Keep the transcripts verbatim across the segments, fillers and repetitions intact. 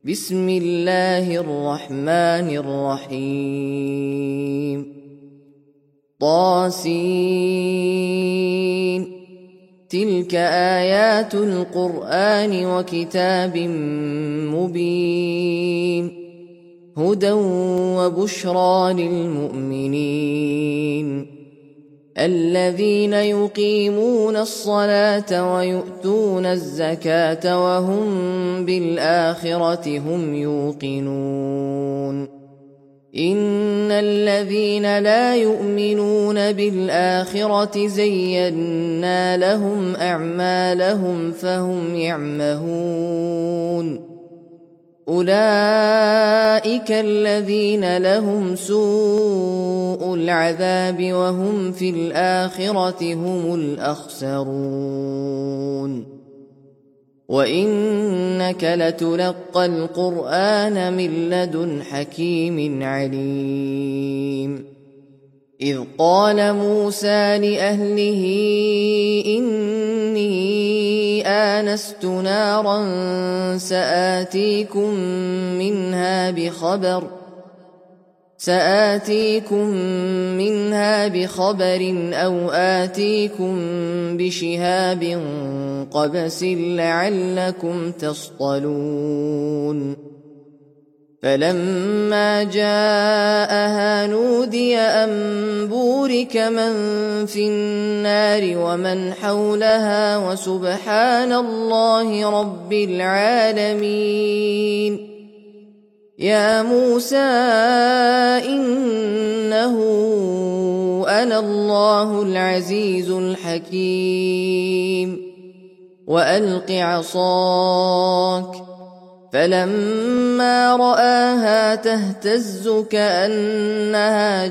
بسم الله الرحمن الرحيم طاسين تلك آيات القرآن وكتاب مبين هدى وبشرى للمؤمنين الذين يقيمون الصلاة ويؤتون الزكاة وهم بالآخرة هم يوقنون إن الذين لا يؤمنون بالآخرة زينا لهم أعمالهم فهم يعمهون أولئك الذين لهم سوء العذاب وهم في الآخرة هم الأخسرون وإنك لتلقى القرآن من لدن حكيم عليم إذ قال موسى لأهله إني آنست نارا سآتيكم منها بخبر سآتيكم منها بخبر أو آتيكم بشهاب قبس لعلكم تصطلون فلما جاءها نودي أن بورك من في النار ومن حولها وسبحان الله رب العالمين يا موسى إنه أنا الله العزيز الحكيم وألق عصاك فلما رآها تهتز كأنها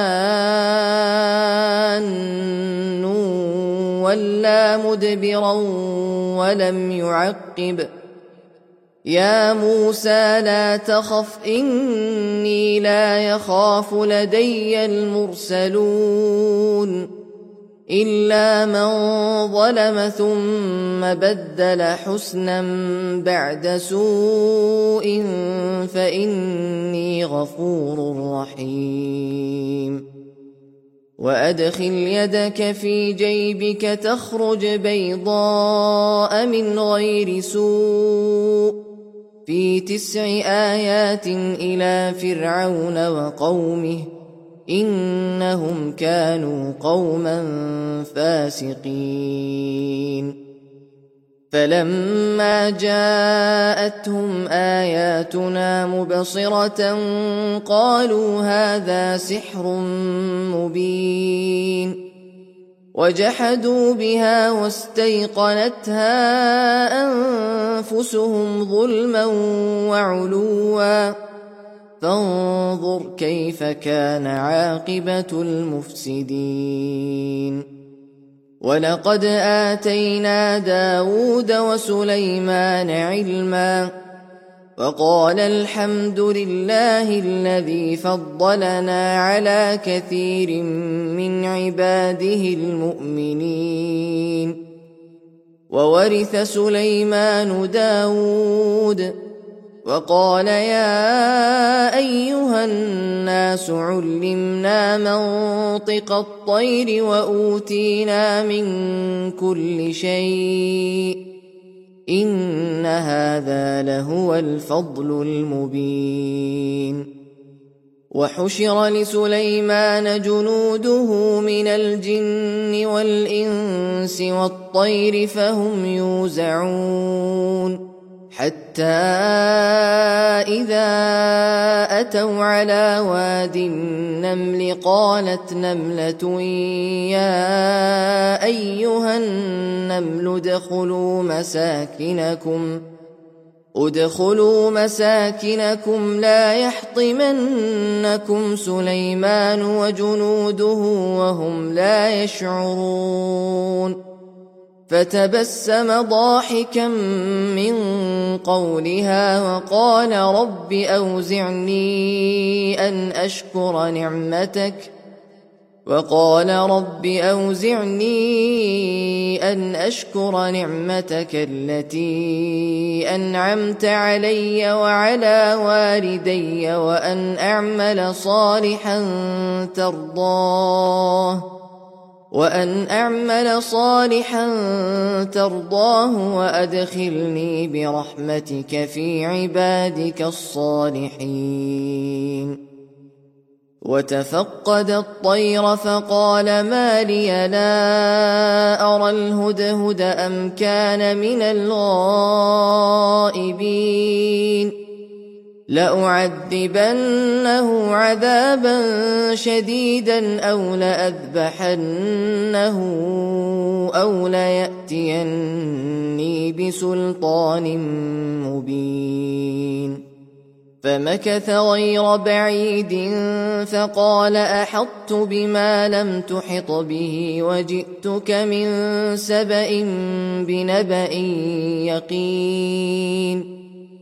جان ولا مدبرا ولم يعقب يا موسى لا تخف إني لا يخاف لدي المرسلون إلا من ظلم ثم بدل حسنا بعد سوء فإني غفور رحيم وأدخل يدك في جيبك تخرج بيضاء من غير سوء في تسع آيات إلى فرعون وقومه إنهم كانوا قوما فاسقين فلما جاءتهم آياتنا مبصرة قالوا هذا سحر مبين وجحدوا بها واستيقنتها أنفسهم ظلما وعلوا فانظر كيف كان عاقبة المفسدين ولقد آتينا داود وسليمان علما وقال الحمد لله الذي فضلنا على كثير من عباده المؤمنين وورث سليمان داود وقال يا أيها الناس علمنا منطق الطير وأوتينا من كل شيء إن هذا لهو الفضل المبين وحشر لسليمان جنوده من الجن والإنس والطير فهم يوزعون حتى إذا أتوا على واد النمل قالت نملة يا أيها النمل ادخلوا مساكنكم ادخلوا مساكنكم لا يحطمنكم سليمان وجنوده وهم لا يشعرون فتبسم ضاحكا من قولها وقال رب أوزعني أن أشكر نعمتك وقال رب أوزعني أن أشكر نعمتك التي أنعمت علي وعلى والدي وأن أعمل صالحا ترضاه وأن أعمل صالحا ترضاه وأدخلني برحمتك في عبادك الصالحين. وتفقد الطير فقال ما لي لا أرى الهدهد أم كان من الغائبين لأعذبنه عذابا شديدا أو لأذبحنه أو ليأتيني بسلطان مبين. فمكث غير بعيد فقال أحطت بما لم تحط به وجئتك من سبأ بنبأ يقين.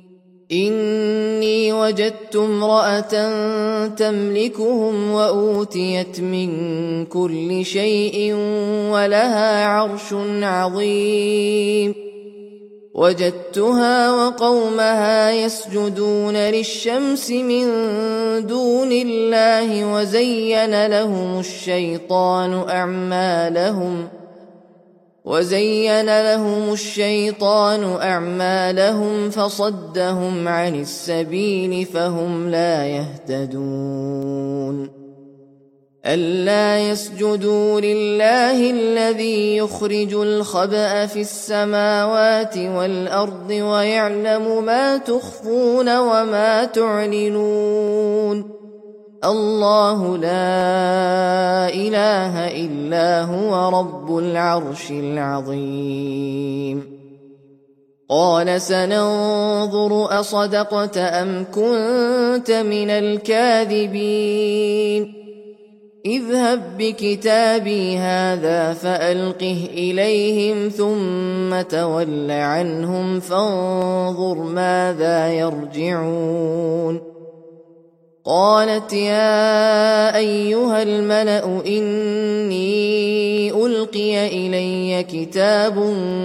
إني وجدت امرأة تملكهم وأوتيت من كل شيء ولها عرش عظيم. وجدتها وقومها يسجدون للشمس من دون الله وزين لهم الشيطان أعمالهم وزين لهم الشيطان أعمالهم فصدهم عن السبيل فهم لا يهتدون. ألا يسجدوا لله الذي يخرج الخبأ في السماوات والأرض ويعلم ما تخفون وما تعلنون. الله لا إله إلا هو رب العرش العظيم. قال سننظر أصدقت أم كنت من الكاذبين. اذهب بكتابي هذا فألقه إليهم ثم تول عنهم فانظر ماذا يرجعون. قالت يا أيها الملأ إني ألقي إلي كتاب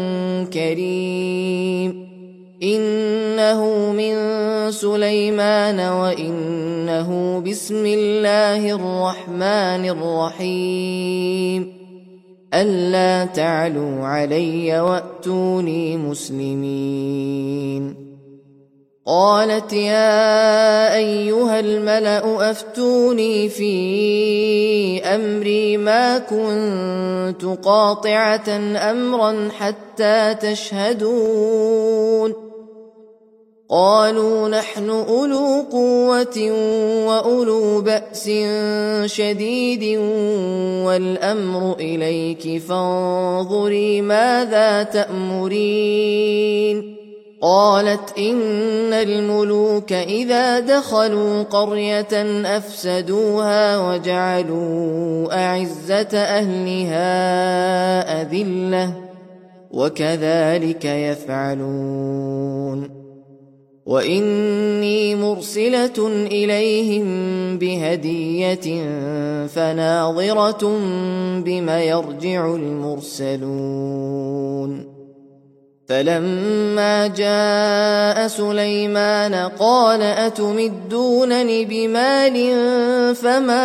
كريم إنه من سليمان وإنه بسم الله الرحمن الرحيم ألا تعلوا علي وأتوني مسلمين. قالت يا أيها الملأ أفتوني في أمري ما كنت قاطعة أمرا حتى تشهدون. قالوا نحن أولو قوة وأولو بأس شديد والأمر إليك فانظري ماذا تأمرين. قالت إن الملوك إذا دخلوا قرية أفسدوها وجعلوا أعزة أهلها أذلة وكذلك يفعلون. وإني مرسلة إليهم بهدية فناظرة بما يرجع المرسلون. فلما جاء سليمان قال أتمدونني بمال فما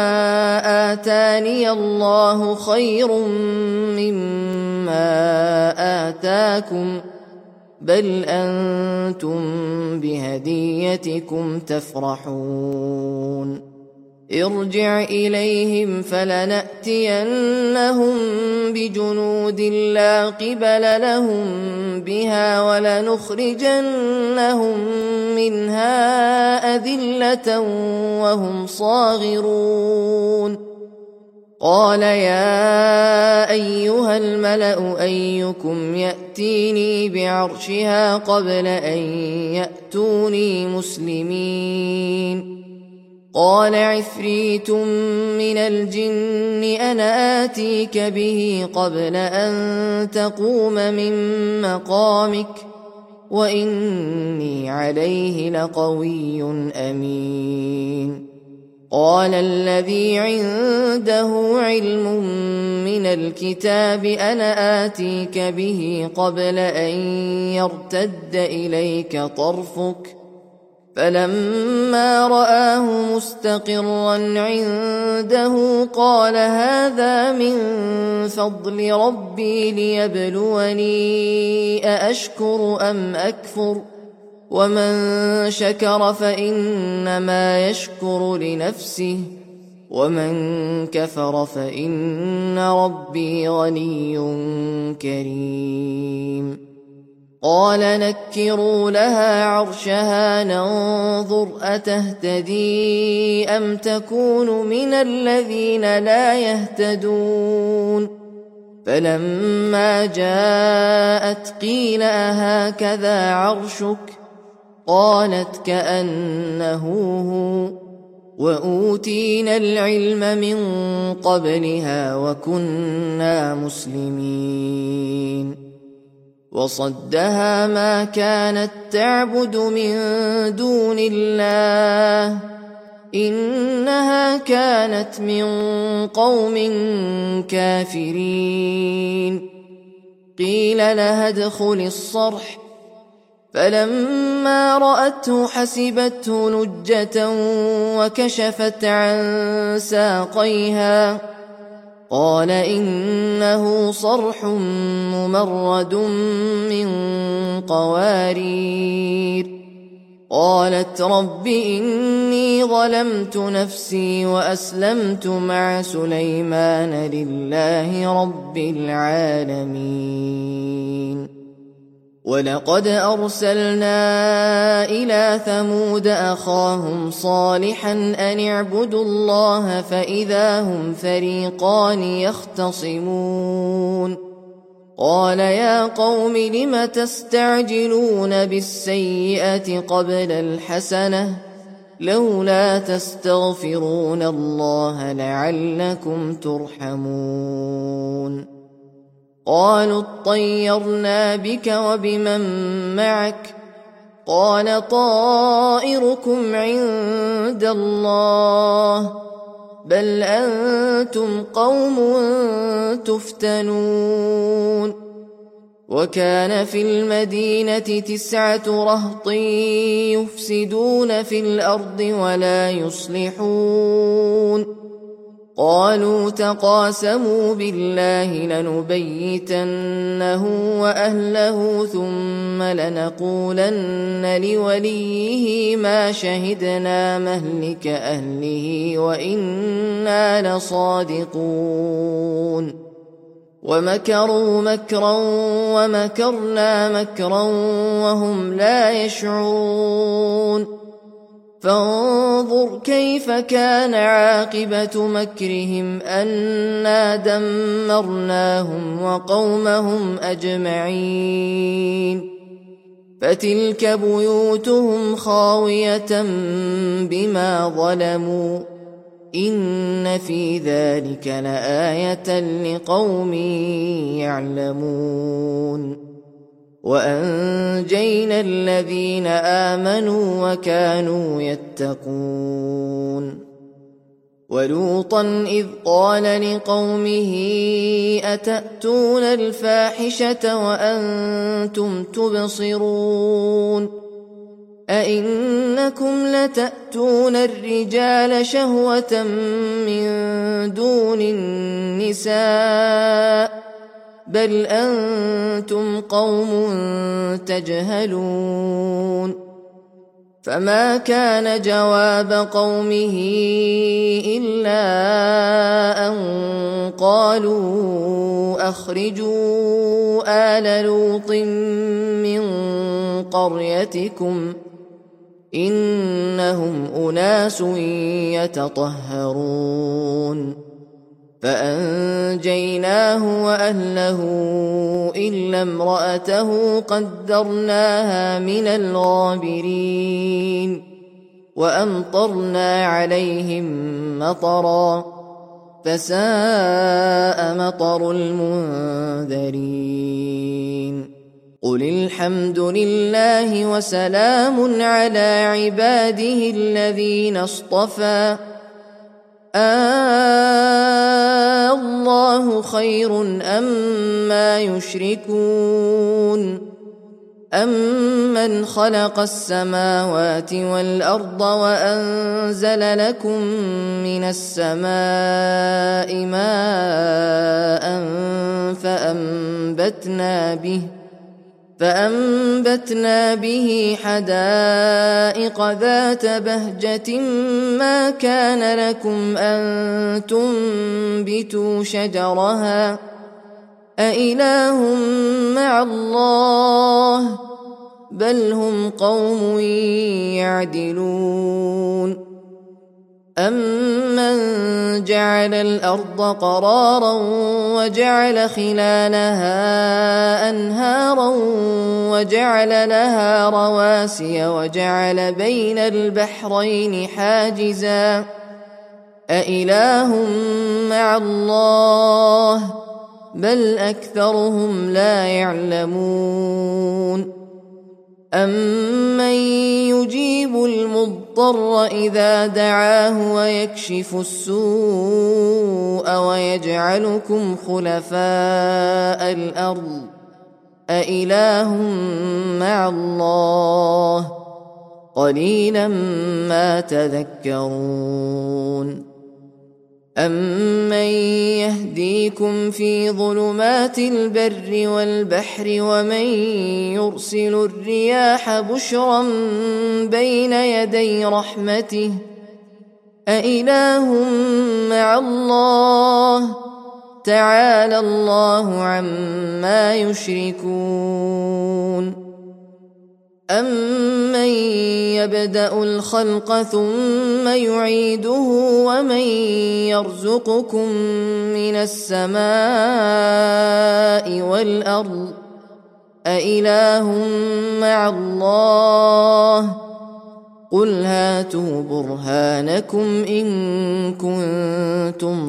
آتاني الله خير مما آتاكم بل أنتم بهديتكم تفرحون. ارجع إليهم فلنأتينهم بجنود لا قبل لهم بها ولنخرجنهم منها أذلة وهم صاغرون. قال يا أيها الملأ أيكم يأتيني بعرشها قبل أن يأتوني مسلمين. قال عفريت من الجن أنا آتيك به قبل أن تقوم من مقامك وإني عليه لقوي أمين. قال الذي عنده علم من الكتاب أنا آتيك به قبل أن يرتد إليك طرفك فلما رآه مستقرا عنده قال هذا من فضل ربي ليبلوني أأشكر أم أكفر ومن شكر فإنما يشكر لنفسه ومن كفر فإن ربي غني كريم قال نكروا لها عرشها ننظر أتهتدي أم تكون من الذين لا يهتدون فلما جاءت قيل أهكذا عرشك قالت كأنه هو وأوتينا العلم من قبلها وكنا مسلمين وصدها ما كانت تعبد من دون الله إنها كانت من قوم كافرين قيل لها ادخل الصرح فلما رأته حسبته لجة وكشفت عن ساقيها قال إنه صرح ممرد من قوارير قالت رب إني ظلمت نفسي وأسلمت مع سليمان لله رب العالمين ولقد أرسلنا إلى ثمود أخاهم صالحا أن اعبدوا الله فإذا هم فريقان يختصمون قال يا قوم لم تستعجلون بالسيئة قبل الحسنة لولا تستغفرون الله لعلكم ترحمون قالوا اطيرنا بك وبمن معك قال طائركم عند الله بل أنتم قوم تفتنون وكان في المدينة تسعة رهط يفسدون في الأرض ولا يصلحون قالوا تقاسموا بالله لنبيتنه وأهله ثم لنقولن لوليه ما شهدنا مهلك أهله وإنا لصادقون ومكروا مكرا ومكرنا مكرا وهم لا يشعرون فانظر كيف كان عاقبة مكرهم أنا دمرناهم وقومهم أجمعين فتلك بيوتهم خاوية بما ظلموا إن في ذلك لآية لقوم يعلمون وأنجينا الذين آمنوا وكانوا يتقون ولوطا إذ قال لقومه أتأتون الفاحشة وأنتم تبصرون أئنكم لتأتون الرجال شهوة من دون النساء بل أنتم قوم تجهلون فما كان جواب قومه إلا أن قالوا أخرجوا آل لوط من قريتكم إنهم أناس يتطهرون فأنجيناه وأهله إلا امرأته قدرناها من الغابرين وأمطرنا عليهم مطرا فساء مطر المنذرين قل الحمد لله وسلام على عباده الذين اصطفى آه الله خير أما يشركون أمن خلق السماوات والأرض وأنزل لكم من السماء ماء فأنبتنا به فأنبتنا به حدائق ذات بهجة ما كان لكم أن تنبتوا شجرها أإله مع الله بل هم قوم يعدلون أمن جعل الأرض قرارا وجعل خلالها أنهارا وجعل لها رواسي وجعل بين البحرين حاجزا أإله مع الله بل أكثرهم لا يعلمون أمن يجيب المضطر إذا دعاه ويكشف السوء ويجعلكم خلفاء الأرض أإله مع الله قليلا ما تذكرون أمن يهديكم في ظلمات البر والبحر ومن يرسل الرياح بشرا بين يدي رحمته أإله مع الله تعالى الله عما يشركون أمن يبدأ الخلق ثم يعيده ومن يرزقكم من السماء والأرض أإله مع الله قل هاتوا برهانكم إن كنتم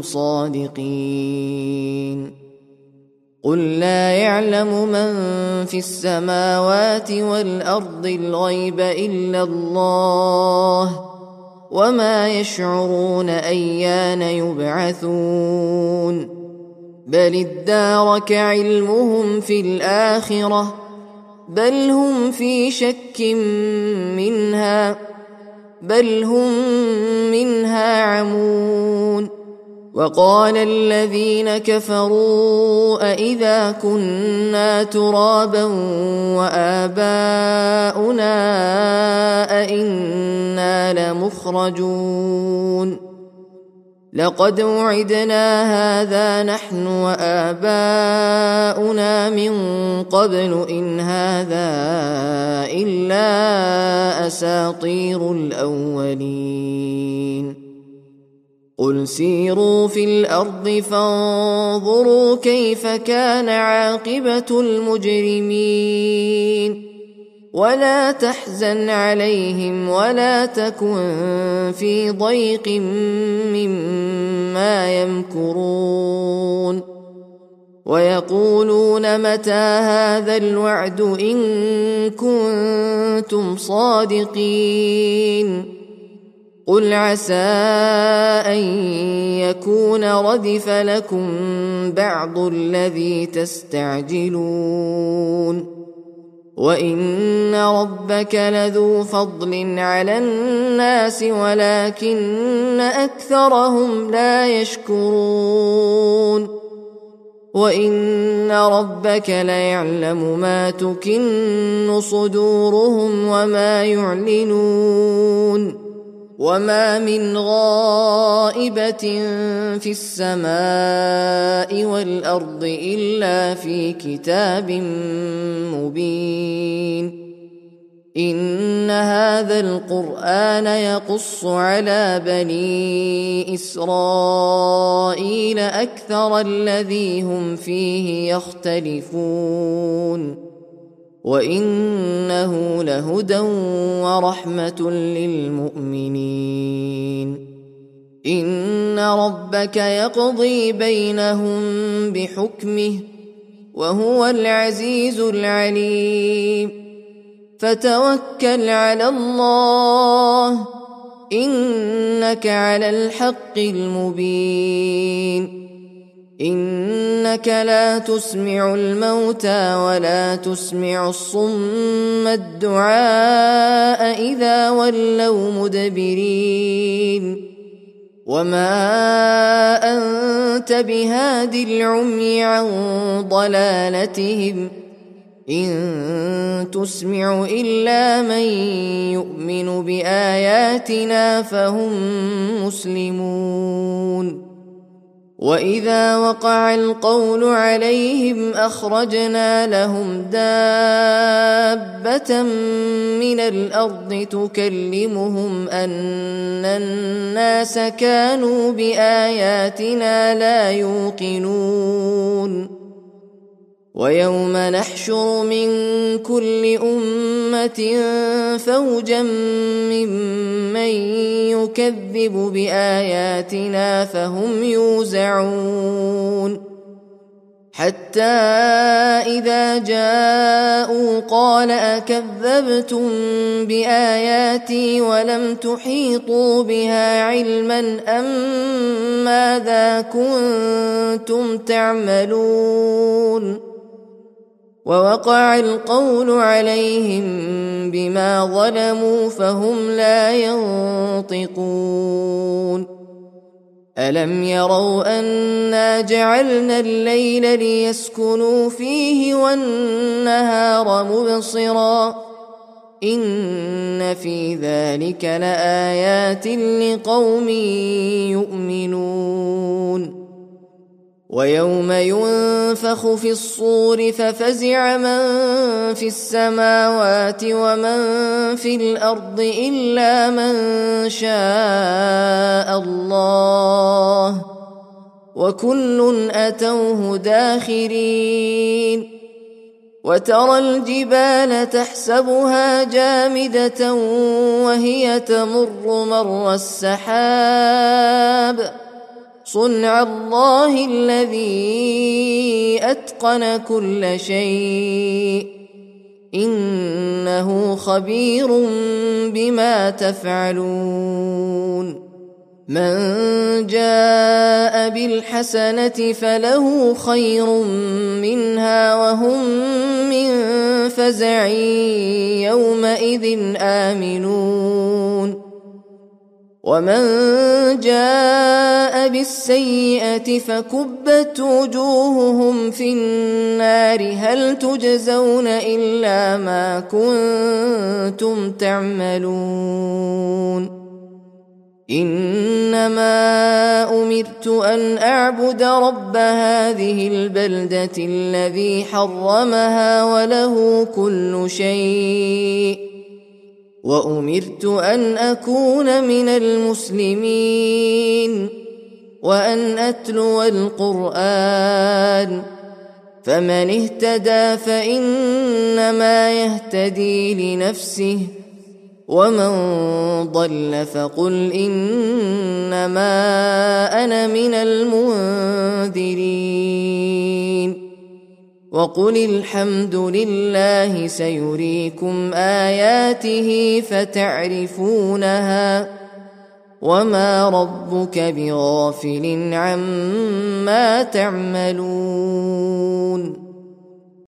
صادقين قل لا يعلم من في السماوات والأرض الغيب إلا الله وما يشعرون أيان يبعثون بل ادارك علمهم في الآخرة بل هم في شك منها بل هم منها عمون وقال الذين كفروا أإذا كنا ترابا وآباؤنا أإنا لمخرجون لقد وعدنا هذا نحن وآباؤنا من قبل إن هذا إلا أساطير الأولين قل سيروا في الأرض فانظروا كيف كان عاقبة المجرمين ولا تحزن عليهم ولا تكن في ضيق مما يمكرون ويقولون متى هذا الوعد إن كنتم صادقين قل عسى أن يكون ردف لكم بعض الذي تستعجلون وإن ربك لذو فضل على الناس ولكن أكثرهم لا يشكرون وإن ربك ليعلم ما تكن صدورهم وما يعلنون وما من غائبة في السماء والأرض إلا في كتاب مبين إن هذا القرآن يقص على بني إسرائيل أكثر الذي هم فيه يختلفون وإنه لهدى ورحمة للمؤمنين إن ربك يقضي بينهم بحكمه وهو العزيز العليم فتوكل على الله إنك على الحق المبين إنك لا تسمع الموتى ولا تسمع الصم الدعاء إذا ولوا مدبرين وما أنت بهاد العمي عن ضلالتهم إن تسمع إلا من يؤمن بآياتنا فهم مسلمون وإذا وقع القول عليهم أخرجنا لهم دابة من الأرض تكلمهم أن الناس كانوا بآياتنا لا يوقنون ويوم نحشر من كل أمة فوجا ممن يكذب بآياتنا فهم يوزعون حتى إذا جاءوا قال أكذبتم بآياتي ولم تحيطوا بها علما أم ماذا كنتم تعملون ووقع القول عليهم بما ظلموا فهم لا ينطقون ألم يروا أنا جعلنا الليل ليسكنوا فيه والنهار مبصرا إن في ذلك لآيات لقوم يؤمنون ويوم ينفخ في الصور ففزع من في السماوات ومن في الأرض إلا من شاء الله وكل أتوه داخرين وترى الجبال تحسبها جامدة وهي تمر مر السحاب صنع الله الذي أتقن كل شيء إنه خبير بما تفعلون من جاء بالحسنة فله خير منها وهم من فزع يومئذ آمنون ومن جاء بالسيئة فكبت وجوههم في النار هل تجزون إلا ما كنتم تعملون إنما أمرت أن أعبد رب هذه البلدة الذي حرمها وله كل شيء وأمرت أن أكون من المسلمين وأن أتلو القرآن فمن اهتدى فإنما يهتدي لنفسه ومن ضل فقل إنما أنا من المنذرين وقل الحمد لله سيريكم آياته فتعرفونها وما ربك بغافل عما تعملون